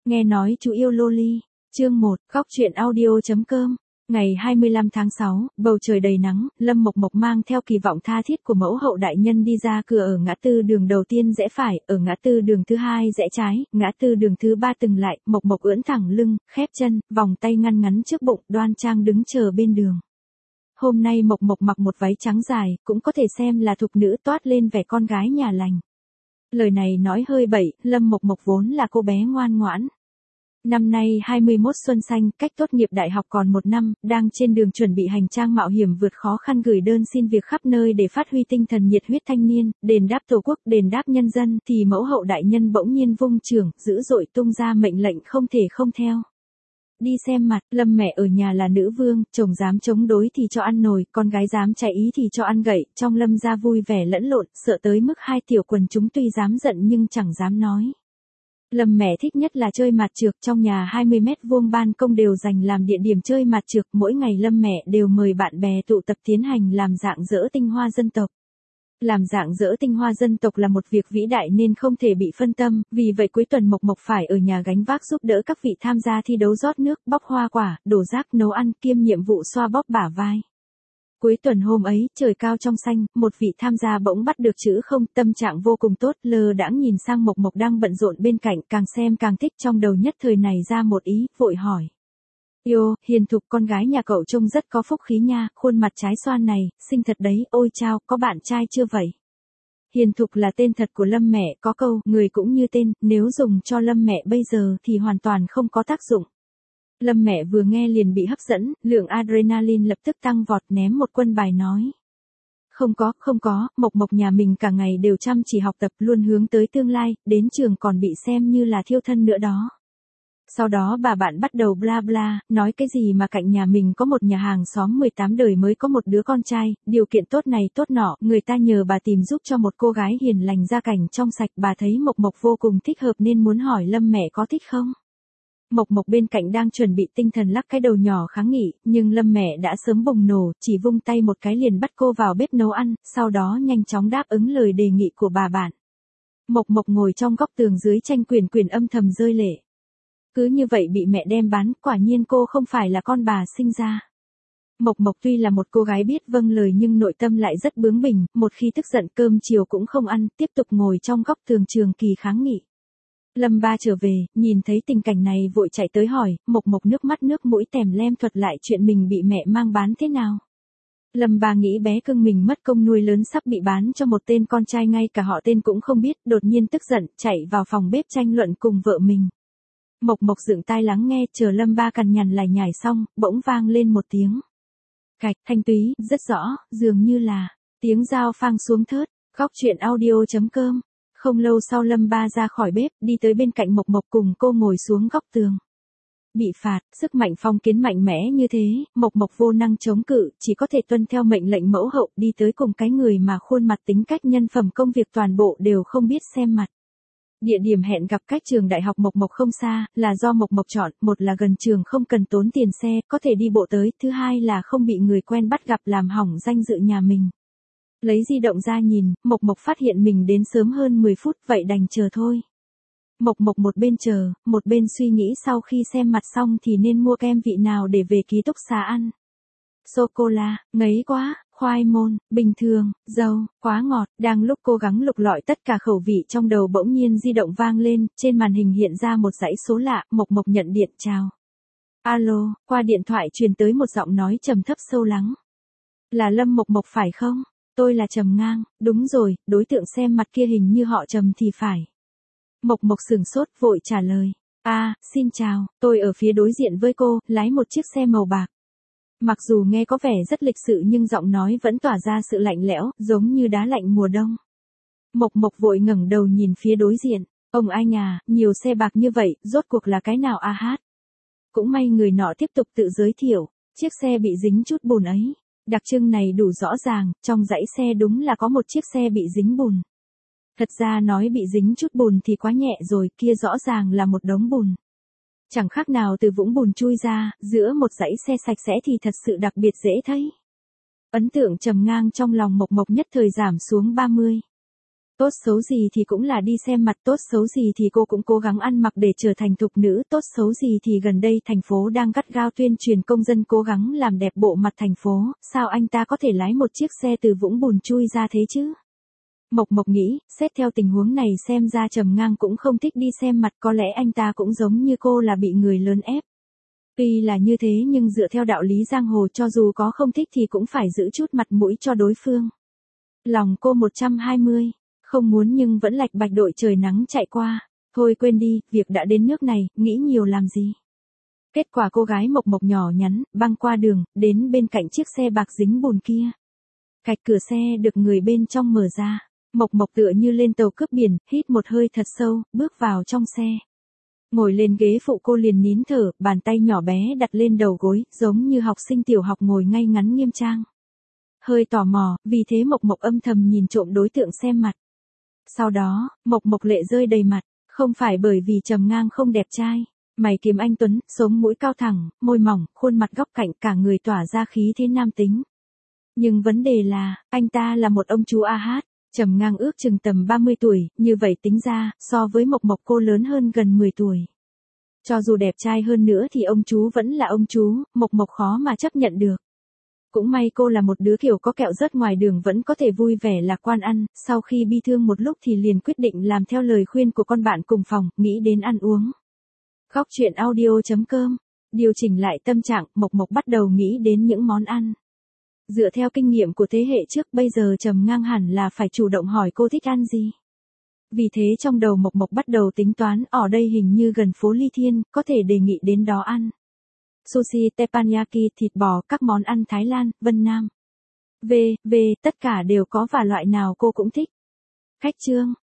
Nghe nói chú yêu loli. Chương 1, góc truyện audio.com. Ngày 25 tháng 6, bầu trời đầy nắng, Lâm Mộc Mộc mang theo kỳ vọng tha thiết của mẫu hậu đại nhân đi ra cửa ở ngã tư đường đầu tiên rẽ phải, ở ngã tư đường thứ hai rẽ trái, ngã tư đường thứ ba từng lại, Mộc Mộc ưỡn thẳng lưng, khép chân, vòng tay ngăn ngắn trước bụng, đoan trang đứng chờ bên đường. Hôm nay Mộc Mộc mặc một váy trắng dài, cũng có thể xem là thục nữ toát lên vẻ con gái nhà lành. Lời này nói hơi bậy, Lâm Mộc Mộc vốn là cô bé ngoan ngoãn. Năm nay 21 xuân xanh, cách tốt nghiệp đại học còn một năm, đang trên đường chuẩn bị hành trang mạo hiểm vượt khó khăn gửi đơn xin việc khắp nơi để phát huy tinh thần nhiệt huyết thanh niên, đền đáp tổ quốc, đền đáp nhân dân, thì mẫu hậu đại nhân bỗng nhiên vung chưởng, dữ dội tung ra mệnh lệnh không thể không theo. Đi xem mặt, Lâm mẹ ở nhà là nữ vương, chồng dám chống đối thì cho ăn nồi, con gái dám chạy ý thì cho ăn gậy, trong Lâm gia vui vẻ lẫn lộn, sợ tới mức hai tiểu quần chúng tuy dám giận nhưng chẳng dám nói. Lâm mẹ thích nhất là chơi mạt trược, trong nhà 20 mét vuông ban công đều dành làm địa điểm chơi mạt trược, mỗi ngày Lâm mẹ đều mời bạn bè tụ tập tiến hành làm rạng rỡ tinh hoa dân tộc. Làm rạng rỡ tinh hoa dân tộc là một việc vĩ đại nên không thể bị phân tâm, vì vậy cuối tuần Mộc Mộc phải ở nhà gánh vác giúp đỡ các vị tham gia thi đấu rót nước, bóc hoa quả, đổ rác, nấu ăn, kiêm nhiệm vụ xoa bóp bả vai. Cuối tuần hôm ấy, trời cao trong xanh, một vị tham gia bỗng bắt được chữ không, tâm trạng vô cùng tốt, lơ đãng nhìn sang Mộc Mộc đang bận rộn bên cạnh, càng xem càng thích, trong đầu nhất thời này ra một ý, vội hỏi. Yêu, Hiền Thục, con gái nhà cậu trông rất có phúc khí nha, khuôn mặt trái xoan này, xinh thật đấy, ôi chao, có bạn trai chưa vậy? Hiền Thục là tên thật của Lâm mẹ, có câu, người cũng như tên, nếu dùng cho Lâm mẹ bây giờ thì hoàn toàn không có tác dụng. Lâm mẹ vừa nghe liền bị hấp dẫn, lượng adrenaline lập tức tăng vọt, ném một quân bài nói. Không có, Mộc Mộc nhà mình cả ngày đều chăm chỉ học tập, luôn hướng tới tương lai, đến trường còn bị xem như là thiêu thân nữa đó. Sau đó bà bạn bắt đầu bla bla, nói cái gì mà cạnh nhà mình có một nhà hàng xóm 18 đời mới có một đứa con trai, điều kiện tốt này tốt nọ, người ta nhờ bà tìm giúp cho một cô gái hiền lành gia cảnh trong sạch, bà thấy Mộc Mộc vô cùng thích hợp nên muốn hỏi Lâm mẹ có thích không? Mộc Mộc bên cạnh đang chuẩn bị tinh thần lắc cái đầu nhỏ kháng nghị, nhưng Lâm mẹ đã sớm bùng nổ, chỉ vung tay một cái liền bắt cô vào bếp nấu ăn, sau đó nhanh chóng đáp ứng lời đề nghị của bà bạn. Mộc Mộc ngồi trong góc tường dưới tranh quyển âm thầm rơi lệ. Cứ như vậy bị mẹ đem bán, quả nhiên cô không phải là con bà sinh ra. Mộc Mộc tuy là một cô gái biết vâng lời nhưng nội tâm lại rất bướng bỉnh, một khi tức giận cơm chiều cũng không ăn, tiếp tục ngồi trong góc tường trường kỳ kháng nghị. Lâm ba trở về, nhìn thấy tình cảnh này vội chạy tới hỏi, Mộc Mộc nước mắt nước mũi tèm lem thuật lại chuyện mình bị mẹ mang bán thế nào. Lâm ba nghĩ bé cưng mình mất công nuôi lớn sắp bị bán cho một tên con trai ngay cả họ tên cũng không biết, đột nhiên tức giận, chạy vào phòng bếp tranh luận cùng vợ mình. Mộc Mộc dựng tai lắng nghe, chờ Lâm ba cằn nhằn lải nhải xong, bỗng vang lên một tiếng. Cạch, thanh túy, rất rõ, dường như là tiếng dao phang xuống thớt. Góc truyện audio.com. Không lâu sau Lâm ba ra khỏi bếp, đi tới bên cạnh Mộc Mộc cùng cô ngồi xuống góc tường. Bị phạt, sức mạnh phong kiến mạnh mẽ như thế, Mộc Mộc vô năng chống cự, chỉ có thể tuân theo mệnh lệnh mẫu hậu, đi tới cùng cái người mà khuôn mặt tính cách nhân phẩm công việc toàn bộ đều không biết xem mặt. Địa điểm hẹn gặp cách trường đại học Mộc Mộc không xa, là do Mộc Mộc chọn, một là gần trường không cần tốn tiền xe, có thể đi bộ tới, thứ hai là không bị người quen bắt gặp làm hỏng danh dự nhà mình. Lấy di động ra nhìn, Mộc Mộc phát hiện mình đến sớm hơn 10 phút, vậy đành chờ thôi. Mộc Mộc một bên chờ, một bên suy nghĩ sau khi xem mặt xong thì nên mua kem vị nào để về ký túc xá ăn. Sô-cô-la, ngấy quá, khoai môn, bình thường, dâu, quá ngọt, đang lúc cố gắng lục lọi tất cả khẩu vị trong đầu bỗng nhiên di động vang lên, trên màn hình hiện ra một dãy số lạ, Mộc Mộc nhận điện chào. Alo, qua điện thoại truyền tới một giọng nói trầm thấp sâu lắng. Là Lâm Mộc Mộc phải không? Tôi là Trầm Ngang, đúng rồi, đối tượng xem mặt kia hình như họ Trầm thì phải. Mộc Mộc sửng sốt vội trả lời. Xin chào, tôi ở phía đối diện với cô, lái một chiếc xe màu bạc. Mặc dù nghe có vẻ rất lịch sự nhưng giọng nói vẫn tỏa ra sự lạnh lẽo, giống như đá lạnh mùa đông. Mộc Mộc vội ngẩng đầu nhìn phía đối diện. Ông anh à, nhiều xe bạc như vậy, rốt cuộc là cái nào a hát? Cũng may người nọ tiếp tục tự giới thiệu, chiếc xe bị dính chút bùn ấy. Đặc trưng này đủ rõ ràng, trong dãy xe đúng là có một chiếc xe bị dính bùn. Thật ra nói bị dính chút bùn thì quá nhẹ rồi, kia rõ ràng là một đống bùn. Chẳng khác nào từ vũng bùn chui ra, giữa một dãy xe sạch sẽ thì thật sự đặc biệt dễ thấy. Ấn tượng Trầm Ngang trong lòng Mộc Mộc nhất thời giảm xuống 30. Tốt xấu gì thì cũng là đi xem mặt, tốt xấu gì thì cô cũng cố gắng ăn mặc để trở thành thục nữ, tốt xấu gì thì gần đây thành phố đang gắt gao tuyên truyền công dân cố gắng làm đẹp bộ mặt thành phố, sao anh ta có thể lái một chiếc xe từ vũng bùn chui ra thế chứ? Mộc Mộc nghĩ, xét theo tình huống này xem ra Trầm Ngang cũng không thích đi xem mặt, có lẽ anh ta cũng giống như cô là bị người lớn ép. Tuy là như thế nhưng dựa theo đạo lý giang hồ cho dù có không thích thì cũng phải giữ chút mặt mũi cho đối phương. Lòng cô 120, không muốn nhưng vẫn lạch bạch đội trời nắng chạy qua. Thôi quên đi, việc đã đến nước này, nghĩ nhiều làm gì. Kết quả cô gái Mộc Mộc nhỏ nhắn, băng qua đường, đến bên cạnh chiếc xe bạc dính bùn kia. Cạch cửa xe được người bên trong mở ra. Mộc Mộc tựa như lên tàu cướp biển, hít một hơi thật sâu, bước vào trong xe. Ngồi lên ghế phụ cô liền nín thở, bàn tay nhỏ bé đặt lên đầu gối, giống như học sinh tiểu học ngồi ngay ngắn nghiêm trang. Hơi tò mò, vì thế Mộc Mộc âm thầm nhìn trộm đối tượng xem mặt. Sau đó, Mộc Mộc lệ rơi đầy mặt, không phải bởi vì Trầm Ngang không đẹp trai, mày kiếm anh tuấn, sống mũi cao thẳng, môi mỏng, khuôn mặt góc cạnh, cả người tỏa ra khí thế nam tính. Nhưng vấn đề là, anh ta là một ông chú A-hát. Trầm Ngang ước chừng tầm 30 tuổi, như vậy tính ra, so với Mộc Mộc cô lớn hơn gần 10 tuổi. Cho dù đẹp trai hơn nữa thì ông chú vẫn là ông chú, Mộc Mộc khó mà chấp nhận được. Cũng may cô là một đứa kiểu có kẹo rớt ngoài đường vẫn có thể vui vẻ lạc quan ăn, sau khi bi thương một lúc thì liền quyết định làm theo lời khuyên của con bạn cùng phòng, nghĩ đến ăn uống. Góc truyện audio.com, điều chỉnh lại tâm trạng, Mộc Mộc bắt đầu nghĩ đến những món ăn. Dựa theo kinh nghiệm của thế hệ trước bây giờ Trầm Ngang hẳn là phải chủ động hỏi cô thích ăn gì. Vì thế trong đầu Mộc Mộc bắt đầu tính toán, ở đây hình như gần phố Ly Thiên, có thể đề nghị đến đó ăn. Sushi, teppanyaki, thịt bò, các món ăn Thái Lan, Vân Nam. Tất cả đều có và loại nào cô cũng thích. Khách trương,